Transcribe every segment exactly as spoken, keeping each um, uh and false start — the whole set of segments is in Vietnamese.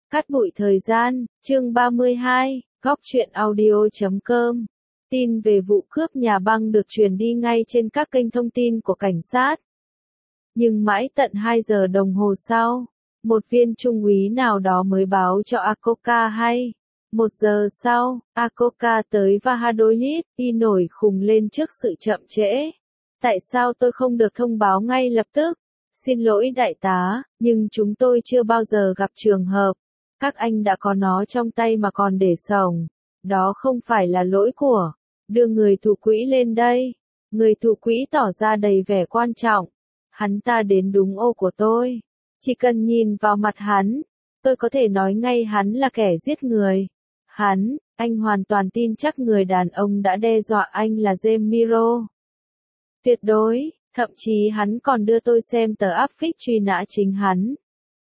Cát bụi thời gian, chương ba mươi hai, góc truyện audio chấm com. Tin về vụ cướp nhà băng được truyền đi ngay trên các kênh thông tin của cảnh sát. Nhưng mãi tận hai giờ đồng hồ sau, một viên trung úy nào đó mới báo cho Akoka hay. Một giờ sau, Akoka tới Valladolid, y nổi khùng lên trước sự chậm trễ. Tại sao tôi không được thông báo ngay lập tức? Xin lỗi đại tá, nhưng chúng tôi chưa bao giờ gặp trường hợp. Các anh đã có nó trong tay mà còn để xổng. Đó không phải là lỗi của. Đưa người thủ quỹ lên đây. Người thủ quỹ tỏ ra đầy vẻ quan trọng. Hắn ta đến đúng ô của tôi. Chỉ cần nhìn vào mặt hắn, tôi có thể nói ngay hắn là kẻ giết người. Hắn, anh hoàn toàn tin chắc người đàn ông đã đe dọa anh là James Miro. Tuyệt đối, thậm chí hắn còn đưa tôi xem tờ áp phích truy nã chính hắn.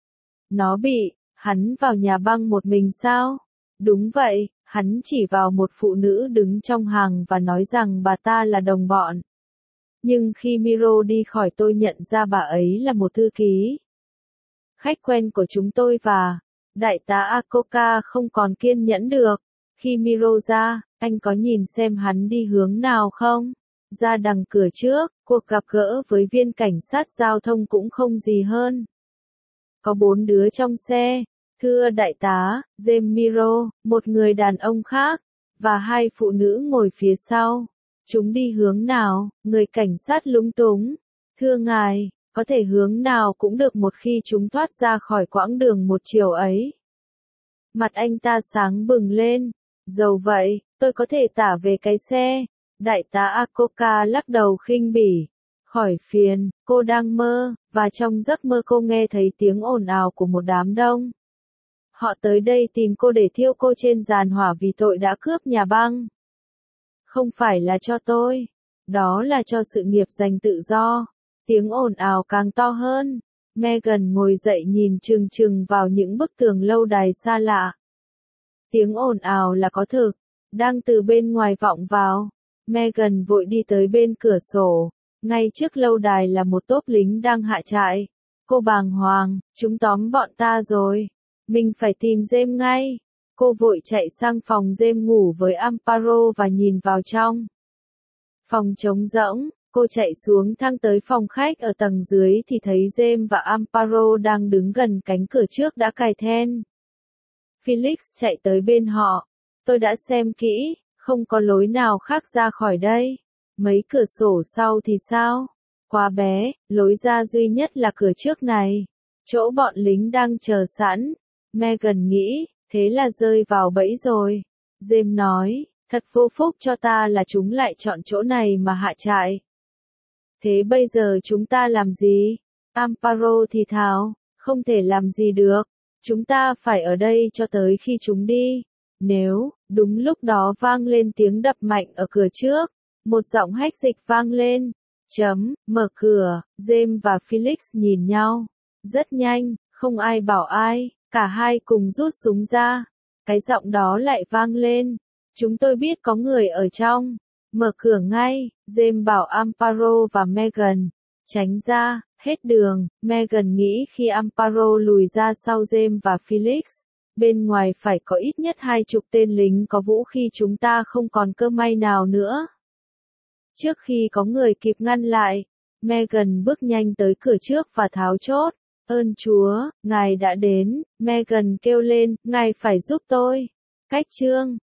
Nó bị, hắn vào nhà băng một mình sao? Đúng vậy, hắn chỉ vào một phụ nữ đứng trong hàng và nói rằng bà ta là đồng bọn. Nhưng khi Miro đi khỏi tôi nhận ra bà ấy là một thư ký. Khách quen của chúng tôi và đại tá Akoka không còn kiên nhẫn được. Khi Miro ra, anh có nhìn xem hắn đi hướng nào không? Ra đằng cửa trước, cuộc gặp gỡ với viên cảnh sát giao thông cũng không gì hơn. Có bốn đứa trong xe, thưa đại tá, James Miro, một người đàn ông khác, và hai phụ nữ ngồi phía sau. Chúng đi hướng nào? Người cảnh sát lúng túng. Thưa ngài, có thể hướng nào cũng được một khi chúng thoát ra khỏi quãng đường một chiều ấy. Mặt anh ta sáng bừng lên. Dầu vậy, tôi có thể tả về cái xe. Đại tá Akoka lắc đầu khinh bỉ. Khỏi phiền, cô đang mơ, và trong giấc mơ cô nghe thấy tiếng ồn ào của một đám đông. Họ tới đây tìm cô để thiêu cô trên giàn hỏa vì tội đã cướp nhà băng. Không phải là cho tôi. Đó là cho sự nghiệp giành tự do. Tiếng ồn ào càng to hơn. Megan ngồi dậy nhìn chừng chừng vào những bức tường lâu đài xa lạ. Tiếng ồn ào là có thực. Đang từ bên ngoài vọng vào. Megan vội đi tới bên cửa sổ. Ngay trước lâu đài là một tốp lính đang hạ trại. Cô bàng hoàng, chúng tóm bọn ta rồi. Mình phải tìm James ngay. Cô vội chạy sang phòng James ngủ với Amparo và nhìn vào trong. Phòng trống rỗng, cô chạy xuống thang tới phòng khách ở tầng dưới thì thấy James và Amparo đang đứng gần cánh cửa trước đã cài then. Felix chạy tới bên họ. Tôi đã xem kỹ, không có lối nào khác ra khỏi đây. Mấy cửa sổ sau thì sao? Quá bé, lối ra duy nhất là cửa trước này. Chỗ bọn lính đang chờ sẵn. Megan nghĩ, thế là rơi vào bẫy rồi. James nói, thật vô phúc cho ta là chúng lại chọn chỗ này mà hạ trại. Thế bây giờ chúng ta làm gì? Amparo thì thào, không thể làm gì được. Chúng ta phải ở đây cho tới khi chúng đi. Nếu, đúng lúc đó vang lên tiếng đập mạnh ở cửa trước. Một giọng hách dịch vang lên. Chấm, mở cửa, James và Felix nhìn nhau. Rất nhanh, không ai bảo ai, cả hai cùng rút súng ra. Cái giọng đó lại vang lên. Chúng tôi biết có người ở trong. Mở cửa ngay, James bảo Amparo và Megan. Tránh ra, hết đường, Megan nghĩ khi Amparo lùi ra sau James và Felix. Bên ngoài phải có ít nhất hai chục tên lính có vũ khi chúng ta không còn cơ may nào nữa. Trước khi có người kịp ngăn lại, Megan bước nhanh tới cửa trước và tháo chốt. Ơn Chúa, Ngài đã đến, Megan kêu lên, Ngài phải giúp tôi. Cách chương